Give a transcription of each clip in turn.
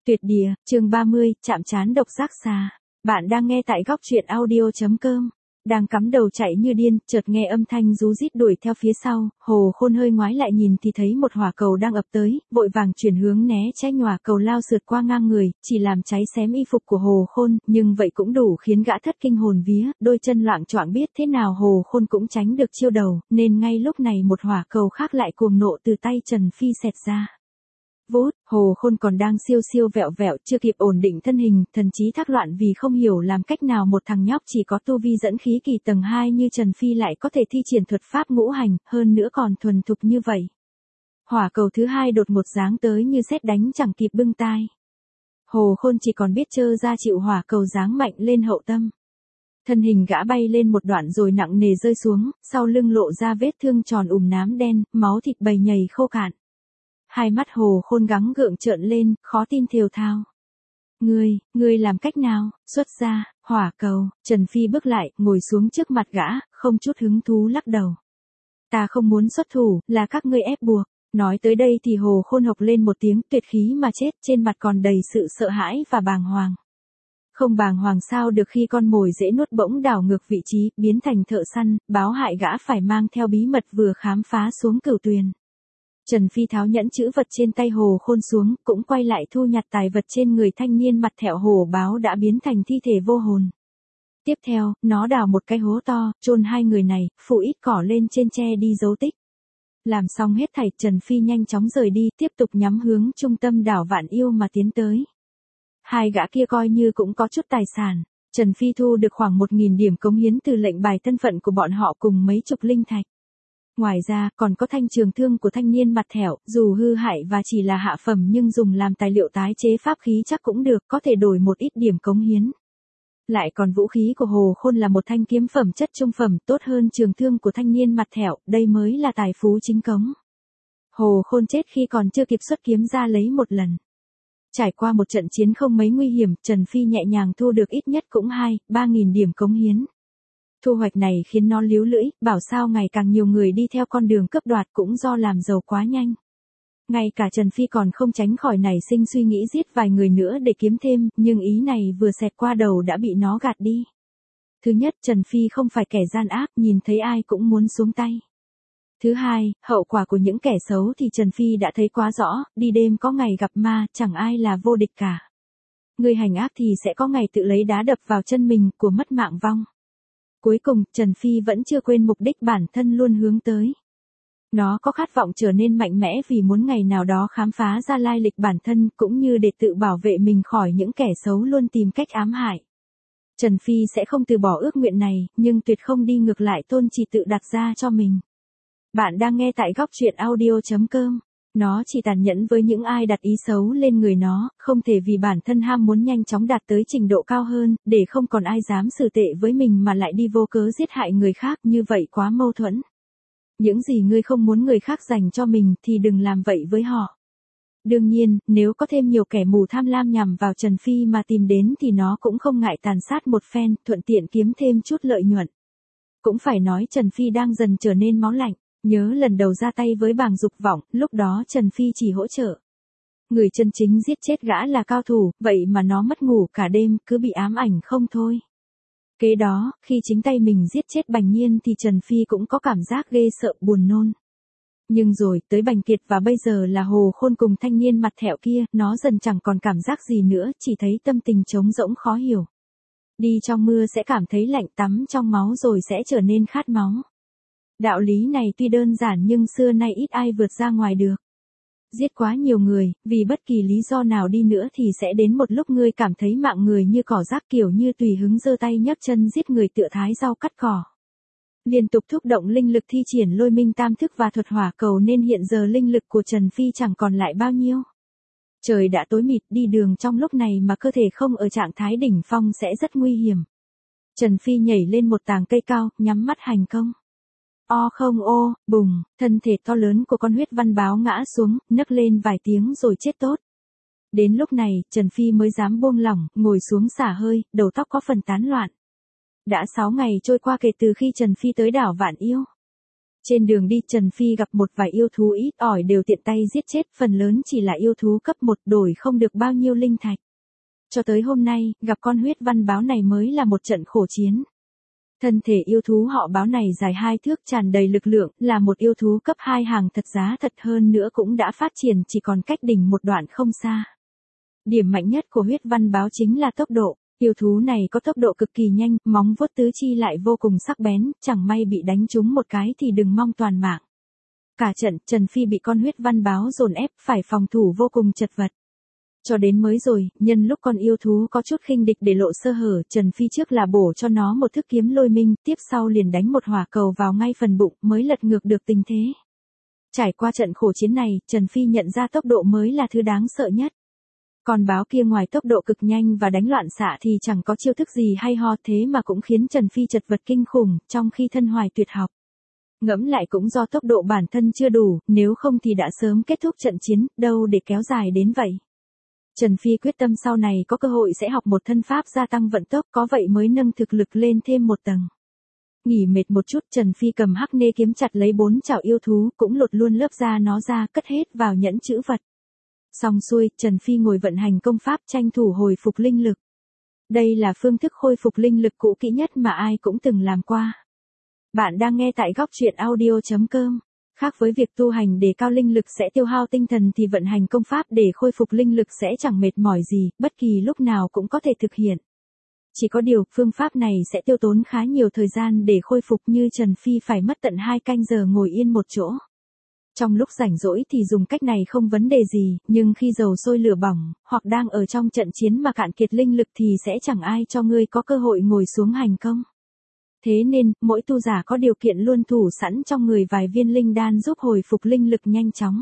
Tuyệt địa, chương 30, chạm trán độc giác xà. Bạn đang nghe tại góc truyện audio.com. Đang cắm đầu chạy như điên, chợt nghe âm thanh rú rít đuổi theo phía sau, Hồ Khôn hơi ngoái lại nhìn thì thấy một hỏa cầu đang ập tới, vội vàng chuyển hướng né tránh, hỏa cầu lao sượt qua ngang người, chỉ làm cháy xém y phục của Hồ Khôn, nhưng vậy cũng đủ khiến gã thất kinh hồn vía, đôi chân loạng choạng biết thế nào Hồ Khôn cũng tránh được chiêu đầu, nên ngay lúc này một hỏa cầu khác lại cuồng nộ từ tay Trần Phi xẹt ra. Vút, Hồ Khôn còn đang siêu siêu vẹo vẹo, chưa kịp ổn định thân hình, thần trí thác loạn vì không hiểu làm cách nào một thằng nhóc chỉ có tu vi dẫn khí kỳ tầng 2 như Trần Phi lại có thể thi triển thuật pháp ngũ hành, hơn nữa còn thuần thục như vậy. Hỏa cầu thứ hai đột một giáng tới như sét đánh chẳng kịp bưng tai. Hồ Khôn chỉ còn biết trơ ra chịu hỏa cầu giáng mạnh lên hậu tâm. Thân hình gã bay lên một đoạn rồi nặng nề rơi xuống, sau lưng lộ ra vết thương tròn nám đen, máu thịt bầy nhầy khô cạn. Hai mắt Hồ Khôn gắng gượng trợn lên, khó tin thều thào. Ngươi làm cách nào? Xuất ra, hỏa cầu. Trần Phi bước lại, ngồi xuống trước mặt gã, không chút hứng thú lắc đầu. Ta không muốn xuất thủ, là các ngươi ép buộc. Nói tới đây thì Hồ Khôn hộc lên một tiếng tuyệt khí mà chết, trên mặt còn đầy sự sợ hãi và bàng hoàng. Không bàng hoàng sao được khi con mồi dễ nuốt bỗng đảo ngược vị trí, biến thành thợ săn, báo hại gã phải mang theo bí mật vừa khám phá xuống cửu tuyền. Trần Phi tháo nhẫn chữ vật trên tay Hồ Khôn xuống, cũng quay lại thu nhặt tài vật trên người thanh niên mặt thẹo hổ báo đã biến thành thi thể vô hồn. Tiếp theo, nó đào một cái hố to, chôn hai người này, phủ ít cỏ lên trên tre đi dấu tích. Làm xong hết thảy, Trần Phi nhanh chóng rời đi, tiếp tục nhắm hướng trung tâm đảo Vạn Yêu mà tiến tới. Hai gã kia coi như cũng có chút tài sản. Trần Phi thu được khoảng 1.000 điểm cống hiến từ lệnh bài thân phận của bọn họ cùng mấy chục linh thạch. Ngoài ra, còn có thanh trường thương của thanh niên mặt thẻo, dù hư hại và chỉ là hạ phẩm nhưng dùng làm tài liệu tái chế pháp khí chắc cũng được, có thể đổi một ít điểm cống hiến. Lại còn vũ khí của Hồ Khôn là một thanh kiếm phẩm chất trung phẩm, tốt hơn trường thương của thanh niên mặt thẻo, đây mới là tài phú chính cống. Hồ Khôn chết khi còn chưa kịp xuất kiếm ra lấy một lần. Trải qua một trận chiến không mấy nguy hiểm, Trần Phi nhẹ nhàng thu được ít nhất cũng 2-3.000 điểm cống hiến. Thu hoạch này khiến nó líu lưỡi, bảo sao ngày càng nhiều người đi theo con đường cướp đoạt cũng do làm giàu quá nhanh. Ngay cả Trần Phi còn không tránh khỏi nảy sinh suy nghĩ giết vài người nữa để kiếm thêm, nhưng ý này vừa xẹt qua đầu đã bị nó gạt đi. Thứ nhất, Trần Phi không phải kẻ gian ác, nhìn thấy ai cũng muốn xuống tay. Thứ hai, hậu quả của những kẻ xấu thì Trần Phi đã thấy quá rõ, đi đêm có ngày gặp ma, chẳng ai là vô địch cả. Người hành ác thì sẽ có ngày tự lấy đá đập vào chân mình, của mất mạng vong. Cuối cùng, Trần Phi vẫn chưa quên mục đích bản thân luôn hướng tới. Nó có khát vọng trở nên mạnh mẽ vì muốn ngày nào đó khám phá ra lai lịch bản thân cũng như để tự bảo vệ mình khỏi những kẻ xấu luôn tìm cách ám hại. Trần Phi sẽ không từ bỏ ước nguyện này, nhưng tuyệt không đi ngược lại tôn chỉ tự đặt ra cho mình. Bạn đang nghe tại góc truyện audio.com. Nó chỉ tàn nhẫn với những ai đặt ý xấu lên người nó, không thể vì bản thân ham muốn nhanh chóng đạt tới trình độ cao hơn, để không còn ai dám xử tệ với mình mà lại đi vô cớ giết hại người khác, như vậy quá mâu thuẫn. Những gì ngươi không muốn người khác dành cho mình thì đừng làm vậy với họ. Đương nhiên, nếu có thêm nhiều kẻ mù tham lam nhằm vào Trần Phi mà tìm đến thì nó cũng không ngại tàn sát một phen, thuận tiện kiếm thêm chút lợi nhuận. Cũng phải nói Trần Phi đang dần trở nên máu lạnh. Nhớ lần đầu ra tay với bàng dục vọng, lúc đó Trần Phi chỉ hỗ trợ. Người chân chính giết chết gã là cao thủ, vậy mà nó mất ngủ cả đêm, cứ bị ám ảnh không thôi. Kế đó, khi chính tay mình giết chết Bành Nhiên thì Trần Phi cũng có cảm giác ghê sợ buồn nôn. Nhưng rồi, tới Bành Kiệt và bây giờ là Hồ Khôn cùng thanh niên mặt thẹo kia, nó dần chẳng còn cảm giác gì nữa, chỉ thấy tâm tình trống rỗng khó hiểu. Đi trong mưa sẽ cảm thấy lạnh, tắm trong máu rồi sẽ trở nên khát máu. Đạo lý này tuy đơn giản nhưng xưa nay ít ai vượt ra ngoài được. Giết quá nhiều người, vì bất kỳ lý do nào đi nữa thì sẽ đến một lúc ngươi cảm thấy mạng người như cỏ rác, kiểu như tùy hứng giơ tay nhấc chân giết người tựa thái rau cắt cỏ. Liên tục thúc động linh lực thi triển lôi minh tam thức và thuật hỏa cầu nên hiện giờ linh lực của Trần Phi chẳng còn lại bao nhiêu. Trời đã tối mịt, đi đường trong lúc này mà cơ thể không ở trạng thái đỉnh phong sẽ rất nguy hiểm. Trần Phi nhảy lên một tàng cây cao, nhắm mắt hành công. Bùng, thân thể to lớn của con huyết văn báo ngã xuống, nấc lên vài tiếng rồi chết tốt. Đến lúc này, Trần Phi mới dám buông lỏng, ngồi xuống xả hơi, đầu tóc có phần tán loạn. Đã 6 ngày trôi qua kể từ khi Trần Phi tới đảo Vạn Yêu. Trên đường đi Trần Phi gặp một vài yêu thú ít ỏi đều tiện tay giết chết, phần lớn chỉ là yêu thú cấp 1 đổi không được bao nhiêu linh thạch. Cho tới hôm nay, gặp con huyết văn báo này mới là một trận khổ chiến. Thân thể yêu thú họ báo này dài 2 thước tràn đầy lực lượng, là một yêu thú cấp 2 hàng thật giá thật, hơn nữa cũng đã phát triển chỉ còn cách đỉnh một đoạn không xa. Điểm mạnh nhất của huyết văn báo chính là tốc độ. Yêu thú này có tốc độ cực kỳ nhanh, móng vuốt tứ chi lại vô cùng sắc bén, chẳng may bị đánh trúng một cái thì đừng mong toàn mạng. Cả trận, Trần Phi bị con huyết văn báo dồn ép, phải phòng thủ vô cùng chật vật. Cho đến mới rồi, nhân lúc con yêu thú có chút khinh địch để lộ sơ hở, Trần Phi trước là bổ cho nó một thức kiếm lôi minh, tiếp sau liền đánh một hỏa cầu vào ngay phần bụng, mới lật ngược được tình thế. Trải qua trận khổ chiến này, Trần Phi nhận ra tốc độ mới là thứ đáng sợ nhất. Con báo kia ngoài tốc độ cực nhanh và đánh loạn xạ thì chẳng có chiêu thức gì hay ho, thế mà cũng khiến Trần Phi chật vật kinh khủng, trong khi thân hoài tuyệt học. Ngẫm lại cũng do tốc độ bản thân chưa đủ, nếu không thì đã sớm kết thúc trận chiến, đâu để kéo dài đến vậy. Trần Phi quyết tâm sau này có cơ hội sẽ học một thân pháp gia tăng vận tốc, có vậy mới nâng thực lực lên thêm một tầng. Nghỉ mệt một chút, Trần Phi cầm hắc nê kiếm chặt lấy 4 chảo yêu thú, cũng lột luôn lớp da nó ra, cất hết vào nhẫn trữ vật. Xong xuôi, Trần Phi ngồi vận hành công pháp tranh thủ hồi phục linh lực. Đây là phương thức khôi phục linh lực cũ kỹ nhất mà ai cũng từng làm qua. Bạn đang nghe tại góc truyện audio.com. Khác với việc tu hành để cao linh lực sẽ tiêu hao tinh thần thì vận hành công pháp để khôi phục linh lực sẽ chẳng mệt mỏi gì, bất kỳ lúc nào cũng có thể thực hiện. Chỉ có điều, phương pháp này sẽ tiêu tốn khá nhiều thời gian để khôi phục, như Trần Phi phải mất tận 2 canh giờ ngồi yên một chỗ. Trong lúc rảnh rỗi thì dùng cách này không vấn đề gì, nhưng khi dầu sôi lửa bỏng, hoặc đang ở trong trận chiến mà cạn kiệt linh lực thì sẽ chẳng ai cho ngươi có cơ hội ngồi xuống hành công. Thế nên, mỗi tu giả có điều kiện luôn thủ sẵn trong người vài viên linh đan giúp hồi phục linh lực nhanh chóng.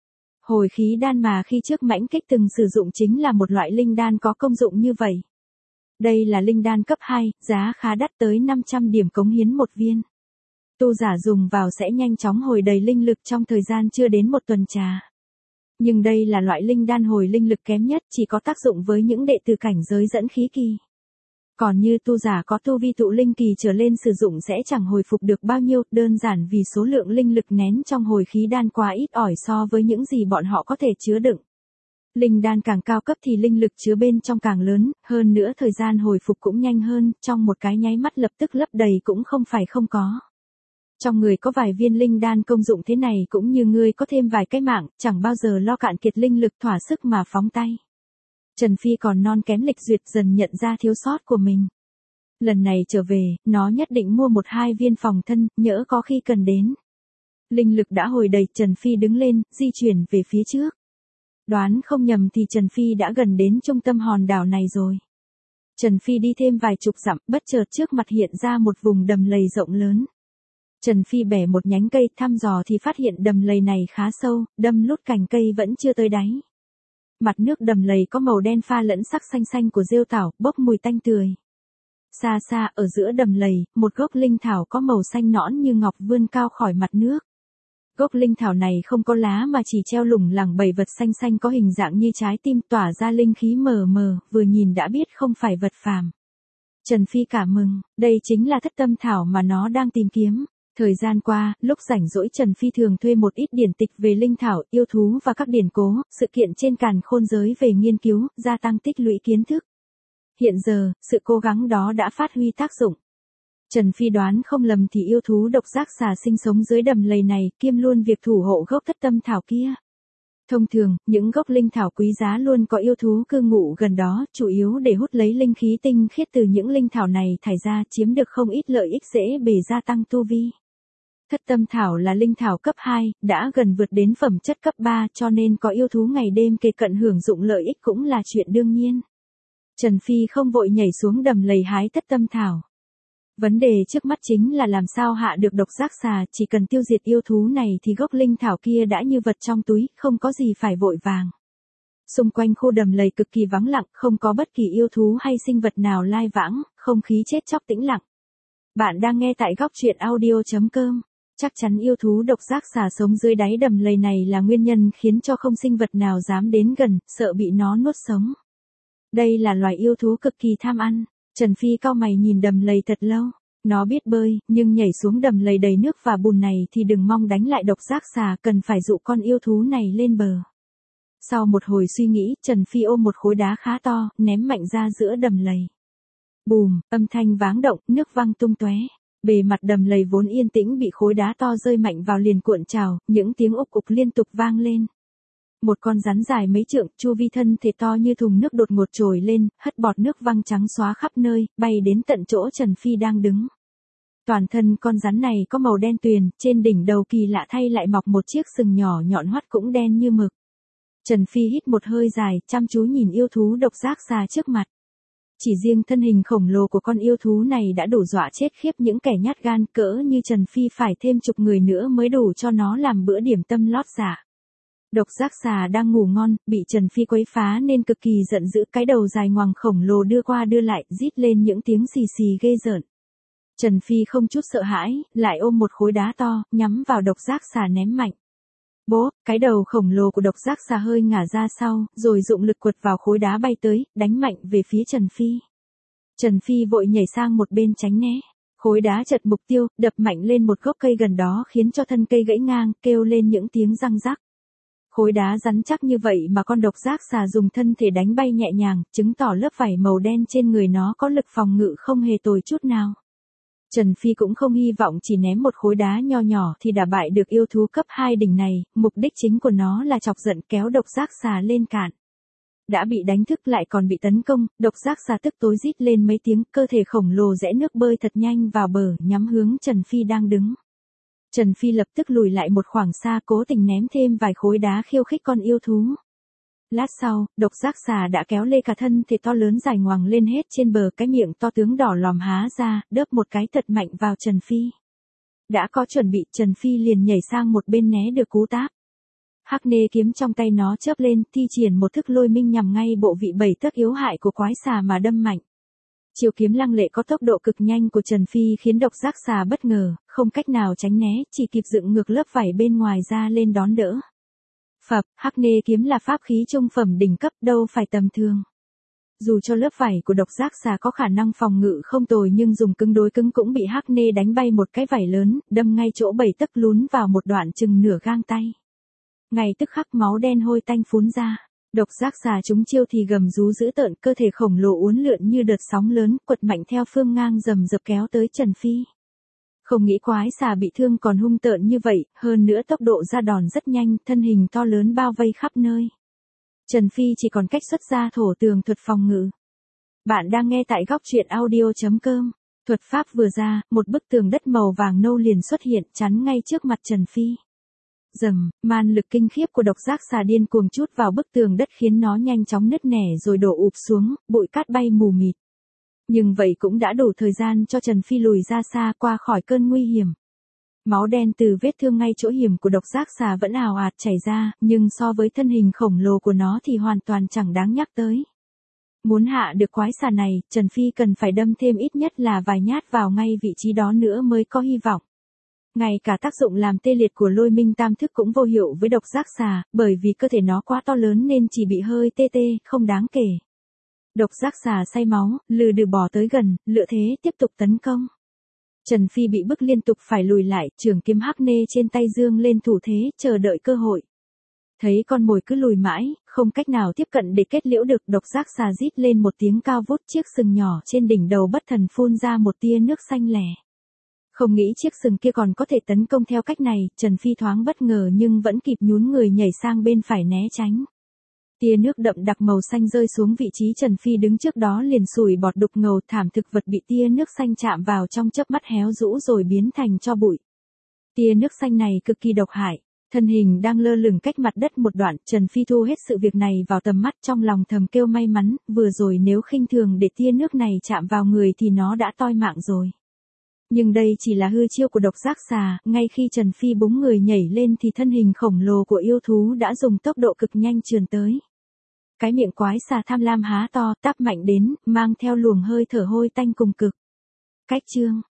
Hồi khí đan mà khi trước Mãnh Kích từng sử dụng chính là một loại linh đan có công dụng như vậy. Đây là linh đan cấp 2, giá khá đắt tới 500 điểm cống hiến một viên. Tu giả dùng vào sẽ nhanh chóng hồi đầy linh lực trong thời gian chưa đến một tuần trà. Nhưng đây là loại linh đan hồi linh lực kém nhất, chỉ có tác dụng với những đệ tử cảnh giới dẫn khí kỳ. Còn như tu giả có tu vi tụ linh kỳ trở lên sử dụng sẽ chẳng hồi phục được bao nhiêu, đơn giản vì số lượng linh lực nén trong hồi khí đan quá ít ỏi so với những gì bọn họ có thể chứa đựng. Linh đan càng cao cấp thì linh lực chứa bên trong càng lớn, hơn nữa thời gian hồi phục cũng nhanh hơn, trong một cái nháy mắt lập tức lấp đầy cũng không phải không có. Trong người có vài viên linh đan công dụng thế này cũng như ngươi có thêm vài cái mạng, chẳng bao giờ lo cạn kiệt linh lực thỏa sức mà phóng tay. Trần Phi còn non kém lịch duyệt dần nhận ra thiếu sót của mình. Lần này trở về, nó nhất định mua 1-2 viên phòng thân, nhỡ có khi cần đến. Linh lực đã hồi đầy, Trần Phi đứng lên, di chuyển về phía trước. Đoán không nhầm thì Trần Phi đã gần đến trung tâm hòn đảo này rồi. Trần Phi đi thêm vài chục dặm, bất chợt trước mặt hiện ra một vùng đầm lầy rộng lớn. Trần Phi bẻ một nhánh cây thăm dò thì phát hiện đầm lầy này khá sâu, đâm lút cành cây vẫn chưa tới đáy. Mặt nước đầm lầy có màu đen pha lẫn sắc xanh xanh của rêu thảo, bốc mùi tanh tươi. Xa xa ở giữa đầm lầy, một gốc linh thảo có màu xanh nõn như ngọc vươn cao khỏi mặt nước. Gốc linh thảo này không có lá mà chỉ treo lủng lẳng bầy vật xanh xanh có hình dạng như trái tim, tỏa ra linh khí mờ mờ, vừa nhìn đã biết không phải vật phàm. Trần Phi cảm mừng, đây chính là thất tâm thảo mà nó đang tìm kiếm. Thời gian qua, lúc rảnh rỗi Trần Phi thường thuê một ít điển tịch về linh thảo, yêu thú và các điển cố, sự kiện trên càn khôn giới về nghiên cứu, gia tăng tích lũy kiến thức. Hiện giờ, sự cố gắng đó đã phát huy tác dụng. Trần Phi đoán không lầm thì yêu thú độc giác xà sinh sống dưới đầm lầy này, kiêm luôn việc thủ hộ gốc thất tâm thảo kia. Thông thường, những gốc linh thảo quý giá luôn có yêu thú cư ngụ gần đó, chủ yếu để hút lấy linh khí tinh khiết từ những linh thảo này thải ra, chiếm được không ít lợi ích dễ bề gia tăng tu vi. Thất tâm thảo là linh thảo cấp 2, đã gần vượt đến phẩm chất cấp 3 cho nên có yêu thú ngày đêm kề cận hưởng dụng lợi ích cũng là chuyện đương nhiên. Trần Phi không vội nhảy xuống đầm lầy hái thất tâm thảo. Vấn đề trước mắt chính là làm sao hạ được độc giác xà, chỉ cần tiêu diệt yêu thú này thì gốc linh thảo kia đã như vật trong túi, không có gì phải vội vàng. Xung quanh khu đầm lầy cực kỳ vắng lặng, không có bất kỳ yêu thú hay sinh vật nào lai vãng, không khí chết chóc tĩnh lặng. Bạn đang nghe tại góc truyện audio.com. Chắc chắn yêu thú độc giác xà sống dưới đáy đầm lầy này là nguyên nhân khiến cho không sinh vật nào dám đến gần, sợ bị nó nuốt sống. Đây là loài yêu thú cực kỳ tham ăn. Trần Phi cau mày nhìn đầm lầy thật lâu. Nó biết bơi, nhưng nhảy xuống đầm lầy đầy nước và bùn này thì đừng mong đánh lại độc giác xà, cần phải dụ con yêu thú này lên bờ. Sau một hồi suy nghĩ, Trần Phi ôm một khối đá khá to, ném mạnh ra giữa đầm lầy. Bùm, âm thanh váng động, nước văng tung tóe. Bề mặt đầm lầy vốn yên tĩnh bị khối đá to rơi mạnh vào liền cuộn trào, những tiếng ục ục liên tục vang lên. Một con rắn dài mấy trượng, chu vi thân thể to như thùng nước đột ngột trồi lên, hất bọt nước văng trắng xóa khắp nơi, bay đến tận chỗ Trần Phi đang đứng. Toàn thân con rắn này có màu đen tuyền, trên đỉnh đầu kỳ lạ thay lại mọc một chiếc sừng nhỏ nhọn hoắt cũng đen như mực. Trần Phi hít một hơi dài, chăm chú nhìn yêu thú độc giác xà trước mặt. Chỉ riêng thân hình khổng lồ của con yêu thú này đã đủ dọa chết khiếp những kẻ nhát gan cỡ như Trần Phi, phải thêm chục người nữa mới đủ cho nó làm bữa điểm tâm lót dạ. Độc giác xà đang ngủ ngon, bị Trần Phi quấy phá nên cực kỳ giận dữ, cái đầu dài ngoằng khổng lồ đưa qua đưa lại, rít lên những tiếng xì xì ghê rợn. Trần Phi không chút sợ hãi, lại ôm một khối đá to, nhắm vào độc giác xà ném mạnh. Bố, cái đầu khổng lồ của độc giác xà hơi ngả ra sau, rồi dụng lực quật vào khối đá bay tới, đánh mạnh về phía Trần Phi. Trần Phi vội nhảy sang một bên tránh né. Khối đá chật mục tiêu, đập mạnh lên một gốc cây gần đó khiến cho thân cây gãy ngang, kêu lên những tiếng răng rắc. Khối đá rắn chắc như vậy mà con độc giác xà dùng thân thể đánh bay nhẹ nhàng, chứng tỏ lớp vảy màu đen trên người nó có lực phòng ngự không hề tồi chút nào. Trần Phi cũng không hy vọng chỉ ném một khối đá nho nhỏ thì đã bại được yêu thú cấp 2 đỉnh này, mục đích chính của nó là chọc giận kéo độc giác xà lên cạn. Đã bị đánh thức lại còn bị tấn công, độc giác xà tức tối rít lên mấy tiếng, cơ thể khổng lồ rẽ nước bơi thật nhanh vào bờ, nhắm hướng Trần Phi đang đứng. Trần Phi lập tức lùi lại một khoảng xa, cố tình ném thêm vài khối đá khiêu khích con yêu thú. Lát sau, độc giác xà đã kéo lê cả thân thể to lớn dài ngoằng lên hết trên bờ, cái miệng to tướng đỏ lòm há ra, đớp một cái thật mạnh vào Trần Phi. Đã có chuẩn bị, Trần Phi liền nhảy sang một bên né được cú táp. Hắc nê kiếm trong tay nó chớp lên, thi triển một thức lôi minh nhằm ngay bộ vị 7 tấc yếu hại của quái xà mà đâm mạnh. Chiều kiếm lăng lệ có tốc độ cực nhanh của Trần Phi khiến độc giác xà bất ngờ, không cách nào tránh né, chỉ kịp dựng ngược lớp vảy bên ngoài ra lên đón đỡ. Phập, hắc nê kiếm là pháp khí trung phẩm đỉnh cấp, đâu phải tầm thường. Dù cho lớp vảy của độc giác xà có khả năng phòng ngự không tồi nhưng dùng cứng đối cứng cũng bị hắc nê đánh bay một cái vảy lớn, đâm ngay chỗ 7 tấc, lún vào một đoạn chừng nửa gang tay. Ngay tức khắc máu đen hôi tanh phún ra. Độc giác xà trúng chiêu thì gầm rú dữ tợn, cơ thể khổng lồ uốn lượn như đợt sóng lớn, quật mạnh theo phương ngang rầm rập kéo tới Trần Phi. Không nghĩ quái xà bị thương còn hung tợn như vậy, hơn nữa tốc độ ra đòn rất nhanh, thân hình to lớn bao vây khắp nơi. Trần Phi chỉ còn cách xuất ra thổ tường thuật phòng ngự. Bạn đang nghe tại góc truyện audio.com. Thuật pháp vừa ra, một bức tường đất màu vàng nâu liền xuất hiện, chắn ngay trước mặt Trần Phi. Rầm, man lực kinh khiếp của độc giác xà điên cuồng trút vào bức tường đất khiến nó nhanh chóng nứt nẻ rồi đổ ụp xuống, bụi cát bay mù mịt. Nhưng vậy cũng đã đủ thời gian cho Trần Phi lùi ra xa qua khỏi cơn nguy hiểm. Máu đen từ vết thương ngay chỗ hiểm của độc giác xà vẫn ào ạt chảy ra, nhưng so với thân hình khổng lồ của nó thì hoàn toàn chẳng đáng nhắc tới. Muốn hạ được quái xà này, Trần Phi cần phải đâm thêm ít nhất là vài nhát vào ngay vị trí đó nữa mới có hy vọng. Ngay cả tác dụng làm tê liệt của lôi minh tam thức cũng vô hiệu với độc giác xà, bởi vì cơ thể nó quá to lớn nên chỉ bị hơi tê tê, không đáng kể. Độc giác xà say máu, lừ đừ bỏ tới gần, lựa thế tiếp tục tấn công. Trần Phi bị bức liên tục phải lùi lại, trường kiếm hắc nê trên tay dương lên thủ thế, chờ đợi cơ hội. Thấy con mồi cứ lùi mãi, không cách nào tiếp cận để kết liễu được, độc giác xà rít lên một tiếng cao vút, chiếc sừng nhỏ trên đỉnh đầu bất thần phun ra một tia nước xanh lẻ. Không nghĩ chiếc sừng kia còn có thể tấn công theo cách này, Trần Phi thoáng bất ngờ nhưng vẫn kịp nhún người nhảy sang bên phải né tránh. Tia nước đậm đặc màu xanh rơi xuống vị trí Trần Phi đứng trước đó liền sủi bọt đục ngầu, thảm thực vật bị tia nước xanh chạm vào trong chớp mắt héo rũ rồi biến thành tro bụi. Tia nước xanh này cực kỳ độc hại. Thân hình đang lơ lửng cách mặt đất một đoạn, Trần Phi thu hết sự việc này vào tầm mắt, trong lòng thầm kêu may mắn, vừa rồi nếu khinh thường để tia nước này chạm vào người thì nó đã toi mạng rồi. Nhưng đây chỉ là hư chiêu của độc giác xà, ngay khi Trần Phi búng người nhảy lên thì thân hình khổng lồ của yêu thú đã dùng tốc độ cực nhanh trườn tới. Cái miệng quái xà tham lam há to, táp mạnh đến, mang theo luồng hơi thở hôi tanh cùng cực. Cách chương